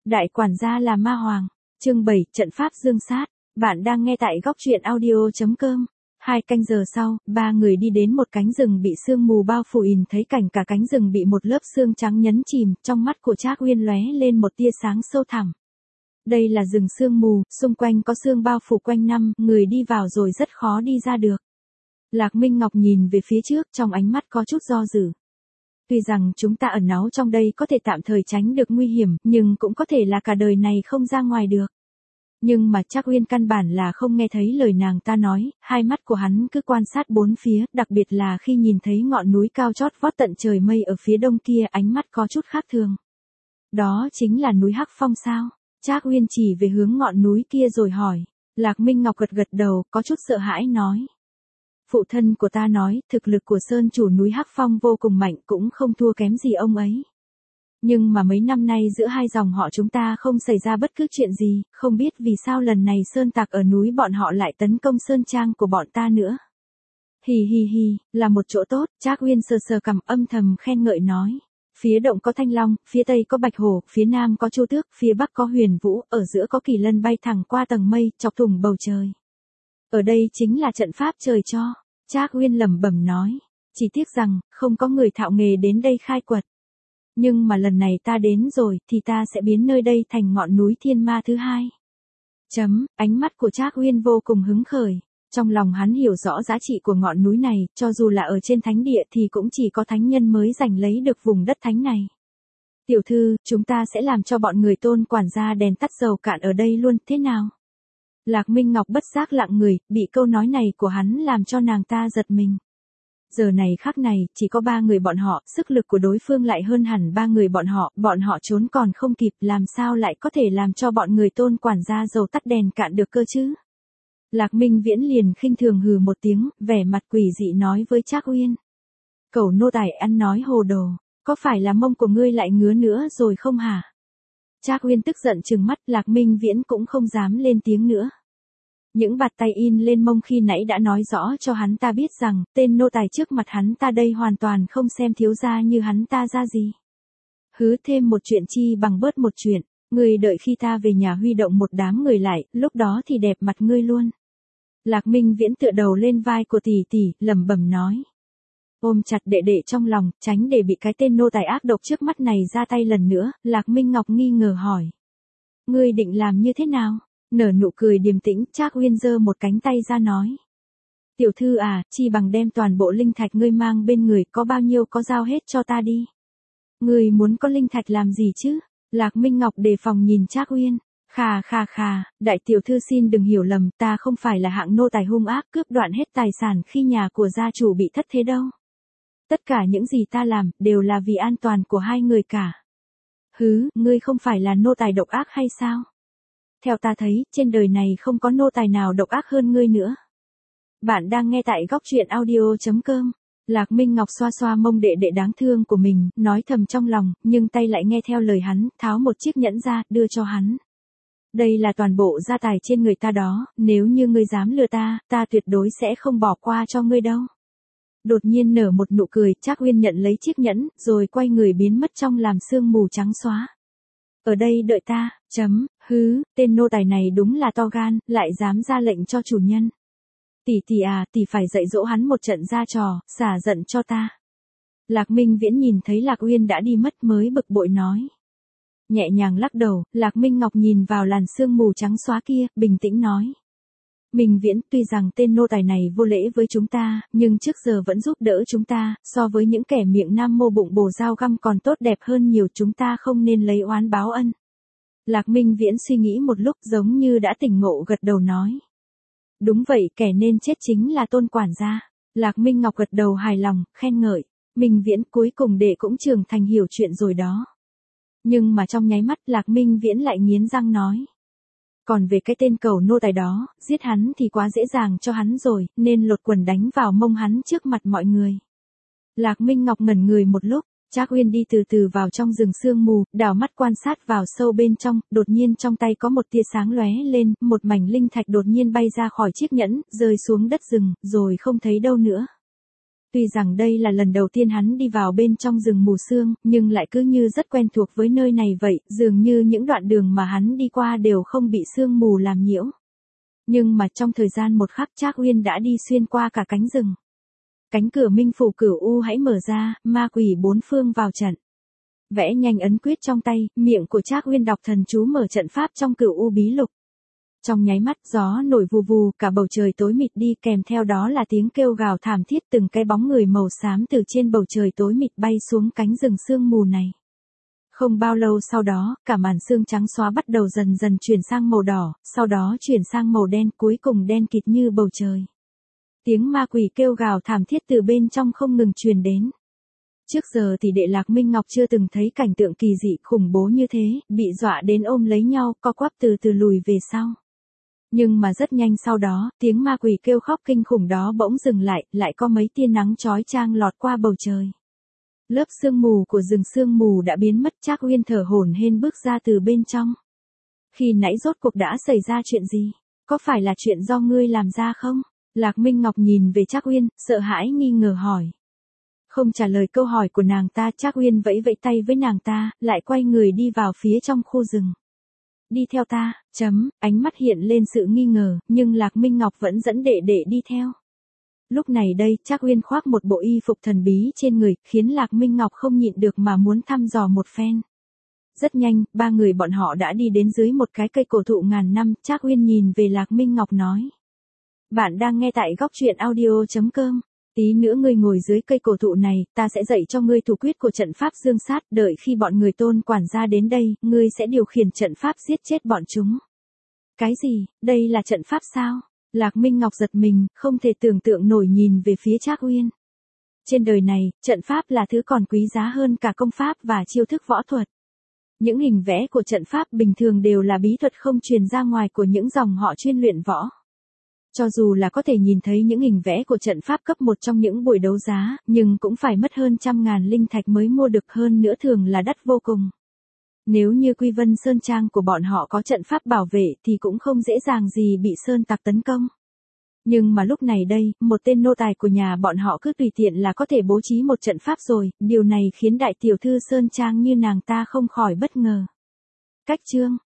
Đại quản gia là ma hoàng. Chương 7, trận pháp dương sát. Bạn đang nghe tại góc truyện audio.com. 2 canh giờ sau, ba người đi đến một cánh rừng bị sương mù bao phủ, nhìn thấy cảnh cả cánh rừng bị một lớp sương trắng nhấn chìm, trong mắt của Trác Uyên lóe lên một tia sáng sâu thẳm. Đây là rừng sương mù, xung quanh có sương bao phủ quanh năm, người đi vào rồi rất khó đi ra được. Lạc Minh Ngọc nhìn về phía trước, trong ánh mắt có chút do dự. Tuy rằng chúng ta ẩn náu trong đây có thể tạm thời tránh được nguy hiểm, nhưng cũng có thể là cả đời này không ra ngoài được. Nhưng mà Trác Uyên căn bản là không nghe thấy lời nàng ta nói, hai mắt của hắn cứ quan sát bốn phía, đặc biệt là khi nhìn thấy ngọn núi cao chót vót tận trời mây ở phía đông kia, ánh mắt có chút khác thường. Đó chính là núi Hắc Phong sao? Trác Uyên chỉ về hướng ngọn núi kia rồi hỏi. Lạc Minh Ngọc gật gật đầu, có chút sợ hãi nói. Phụ thân của ta nói, thực lực của sơn chủ núi Hắc Phong vô cùng mạnh, cũng không thua kém gì ông ấy. Nhưng mà mấy năm nay giữa hai dòng họ chúng ta không xảy ra bất cứ chuyện gì, không biết vì sao lần này sơn tặc ở núi bọn họ lại tấn công sơn trang của bọn ta nữa. Hì hì hì, là một chỗ tốt. Trác Uyên sờ sờ cằm, âm thầm khen ngợi nói. Phía đông có Thanh Long, phía tây có Bạch Hổ, phía nam có Chu Tước, phía bắc có Huyền Vũ, ở giữa có Kỳ Lân bay thẳng qua tầng mây, chọc thủng bầu trời. Ở đây chính là trận pháp trời cho. Trác Uyên lẩm bẩm nói. Chỉ tiếc rằng, không có người thạo nghề đến đây khai quật. Nhưng mà lần này ta đến rồi, thì ta sẽ biến nơi đây thành ngọn núi thiên ma thứ hai. Ánh mắt của Trác Uyên vô cùng hứng khởi. Trong lòng hắn hiểu rõ giá trị của ngọn núi này, cho dù là ở trên thánh địa thì cũng chỉ có thánh nhân mới giành lấy được vùng đất thánh này. Tiểu thư, chúng ta sẽ làm cho bọn người Tôn quản gia đèn tắt dầu cạn ở đây luôn, thế nào? Lạc Minh Ngọc bất giác lặng người, bị câu nói này của hắn làm cho nàng ta giật mình. Giờ này khắc này, chỉ có ba người bọn họ, sức lực của đối phương lại hơn hẳn ba người bọn họ trốn còn không kịp, làm sao lại có thể làm cho bọn người Tôn quản gia dầu tắt đèn cạn được cơ chứ? Lạc Minh Viễn liền khinh thường hừ một tiếng, vẻ mặt quỷ dị nói với Trác Uyên. Cẩu nô tài ăn nói hồ đồ, có phải là mông của ngươi lại ngứa nữa rồi không hả? Trác Uyên tức giận trừng mắt, Lạc Minh Viễn cũng không dám lên tiếng nữa. Những bạt tay in lên mông khi nãy đã nói rõ cho hắn ta biết rằng, tên nô tài trước mặt hắn ta đây hoàn toàn không xem thiếu gia như hắn ta ra gì. Hứ, thêm một chuyện chi bằng bớt một chuyện, ngươi đợi khi ta về nhà huy động một đám người lại, lúc đó thì đẹp mặt ngươi luôn. Lạc Minh Viễn tựa đầu lên vai của tỷ tỷ, lẩm bẩm nói. Ôm chặt đệ đệ trong lòng, tránh để bị cái tên nô tài ác độc trước mắt này ra tay lần nữa, Lạc Minh Ngọc nghi ngờ hỏi. Ngươi định làm như thế nào? Nở nụ cười điềm tĩnh, Trác Uyên giơ một cánh tay ra nói. Tiểu thư à, chi bằng đem toàn bộ linh thạch ngươi mang bên người, có bao nhiêu có giao hết cho ta đi. Ngươi muốn có linh thạch làm gì chứ? Lạc Minh Ngọc đề phòng nhìn Trác Uyên. Khà, đại tiểu thư xin đừng hiểu lầm, ta không phải là hạng nô tài hung ác cướp đoạn hết tài sản khi nhà của gia chủ bị thất thế đâu. Tất cả những gì ta làm, đều là vì an toàn của hai người cả. Hứ, ngươi không phải là nô tài độc ác hay sao? Theo ta thấy, trên đời này không có nô tài nào độc ác hơn ngươi nữa. Bạn đang nghe tại góc truyện audio.com. Lạc Minh Ngọc xoa xoa mông đệ đệ đáng thương của mình, nói thầm trong lòng, nhưng tay lại nghe theo lời hắn, tháo một chiếc nhẫn ra, đưa cho hắn. Đây là toàn bộ gia tài trên người ta đó, nếu như ngươi dám lừa ta, ta tuyệt đối sẽ không bỏ qua cho ngươi đâu. Đột nhiên nở một nụ cười, Trác Uyên nhận lấy chiếc nhẫn, rồi quay người biến mất trong làm sương mù trắng xóa. Ở đây đợi ta, hứ, tên nô tài này đúng là to gan, lại dám ra lệnh cho chủ nhân. Tỷ à, tỷ phải dạy dỗ hắn một trận ra trò, xả giận cho ta. Lạc Minh Viễn nhìn thấy Lạc Uyên đã đi mất mới bực bội nói. Nhẹ nhàng lắc đầu, Lạc Minh Ngọc nhìn vào làn sương mù trắng xóa kia, bình tĩnh nói. Minh Viễn, tuy rằng tên nô tài này vô lễ với chúng ta, nhưng trước giờ vẫn giúp đỡ chúng ta, so với những kẻ miệng nam mô bụng bồ dao găm còn tốt đẹp hơn nhiều, chúng ta không nên lấy oán báo ân. Lạc Minh Viễn suy nghĩ một lúc giống như đã tỉnh ngộ, gật đầu nói. Đúng vậy, kẻ nên chết chính là Tôn quản gia. Lạc Minh Ngọc gật đầu hài lòng, khen ngợi. Minh Viễn, cuối cùng đệ cũng trưởng thành hiểu chuyện rồi đó. Nhưng mà trong nháy mắt, Lạc Minh Viễn lại nghiến răng nói. Còn về cái tên cẩu nô tài đó, giết hắn thì quá dễ dàng cho hắn rồi, nên lột quần đánh vào mông hắn trước mặt mọi người. Lạc Minh Ngọc ngẩn người một lúc, Trác Uyên đi từ từ vào trong rừng sương mù, đảo mắt quan sát vào sâu bên trong, đột nhiên trong tay có một tia sáng lóe lên, một mảnh linh thạch đột nhiên bay ra khỏi chiếc nhẫn, rơi xuống đất rừng, rồi không thấy đâu nữa. Tuy rằng đây là lần đầu tiên hắn đi vào bên trong rừng mù sương, nhưng lại cứ như rất quen thuộc với nơi này vậy, dường như những đoạn đường mà hắn đi qua đều không bị sương mù làm nhiễu. Nhưng mà trong thời gian một khắc Trác Uyên đã đi xuyên qua cả cánh rừng. Cánh cửa minh phủ cửu u hãy mở ra, ma quỷ bốn phương vào trận. Vẽ nhanh ấn quyết trong tay, miệng của Trác Uyên đọc thần chú mở trận pháp trong cửu u bí lục. Trong nháy mắt gió nổi vù vù, cả bầu trời tối mịt đi, kèm theo đó là tiếng kêu gào thảm thiết, từng cái bóng người màu xám từ trên bầu trời tối mịt bay xuống cánh rừng sương mù này. Không bao lâu sau đó, cả màn sương trắng xóa bắt đầu dần dần chuyển sang màu đỏ, sau đó chuyển sang màu đen, cuối cùng đen kịt như bầu trời. Tiếng ma quỷ kêu gào thảm thiết từ bên trong không ngừng truyền đến. Trước giờ thì đệ Lạc Minh Ngọc chưa từng thấy cảnh tượng kỳ dị khủng bố như thế, bị dọa đến ôm lấy nhau, co quắp từ từ lùi về sau. Nhưng mà rất nhanh sau đó, tiếng ma quỷ kêu khóc kinh khủng đó bỗng dừng lại, lại có mấy tia nắng chói chang lọt qua bầu trời. Lớp sương mù của rừng sương mù đã biến mất, Trác Uyên thở hổn hển bước ra từ bên trong. Khi nãy rốt cuộc đã xảy ra chuyện gì? Có phải là chuyện do ngươi làm ra không? Lạc Minh Ngọc nhìn về Trác Uyên, sợ hãi nghi ngờ hỏi. Không trả lời câu hỏi của nàng ta, Trác Uyên vẫy vẫy tay với nàng ta, lại quay người đi vào phía trong khu rừng. Đi theo ta, ánh mắt hiện lên sự nghi ngờ, nhưng Lạc Minh Ngọc vẫn dẫn đệ đệ đi theo. Lúc này đây, Trác Uyên khoác một bộ y phục thần bí trên người, khiến Lạc Minh Ngọc không nhịn được mà muốn thăm dò một phen. Rất nhanh, ba người bọn họ đã đi đến dưới một cái cây cổ thụ ngàn năm, Trác Uyên nhìn về Lạc Minh Ngọc nói. Bạn đang nghe tại góc truyện audio.com. Tí nữa ngươi ngồi dưới cây cổ thụ này, ta sẽ dạy cho ngươi thủ quyết của trận pháp dương sát, đợi khi bọn người Tôn quản gia đến đây, ngươi sẽ điều khiển trận pháp giết chết bọn chúng. Cái gì, đây là trận pháp sao? Lạc Minh Ngọc giật mình, không thể tưởng tượng nổi nhìn về phía Trác Uyên. Trên đời này, trận pháp là thứ còn quý giá hơn cả công pháp và chiêu thức võ thuật. Những hình vẽ của trận pháp bình thường đều là bí thuật không truyền ra ngoài của những dòng họ chuyên luyện võ. Cho dù là có thể nhìn thấy những hình vẽ của trận pháp cấp 1 trong những buổi đấu giá, nhưng cũng phải mất hơn 100.000 linh thạch mới mua được, hơn nữa thường là đắt vô cùng. Nếu như Quy Vân Sơn Trang của bọn họ có trận pháp bảo vệ thì cũng không dễ dàng gì bị sơn tặc tấn công. Nhưng mà lúc này đây, một tên nô tài của nhà bọn họ cứ tùy tiện là có thể bố trí một trận pháp rồi, điều này khiến đại tiểu thư Sơn Trang như nàng ta không khỏi bất ngờ. Cách chương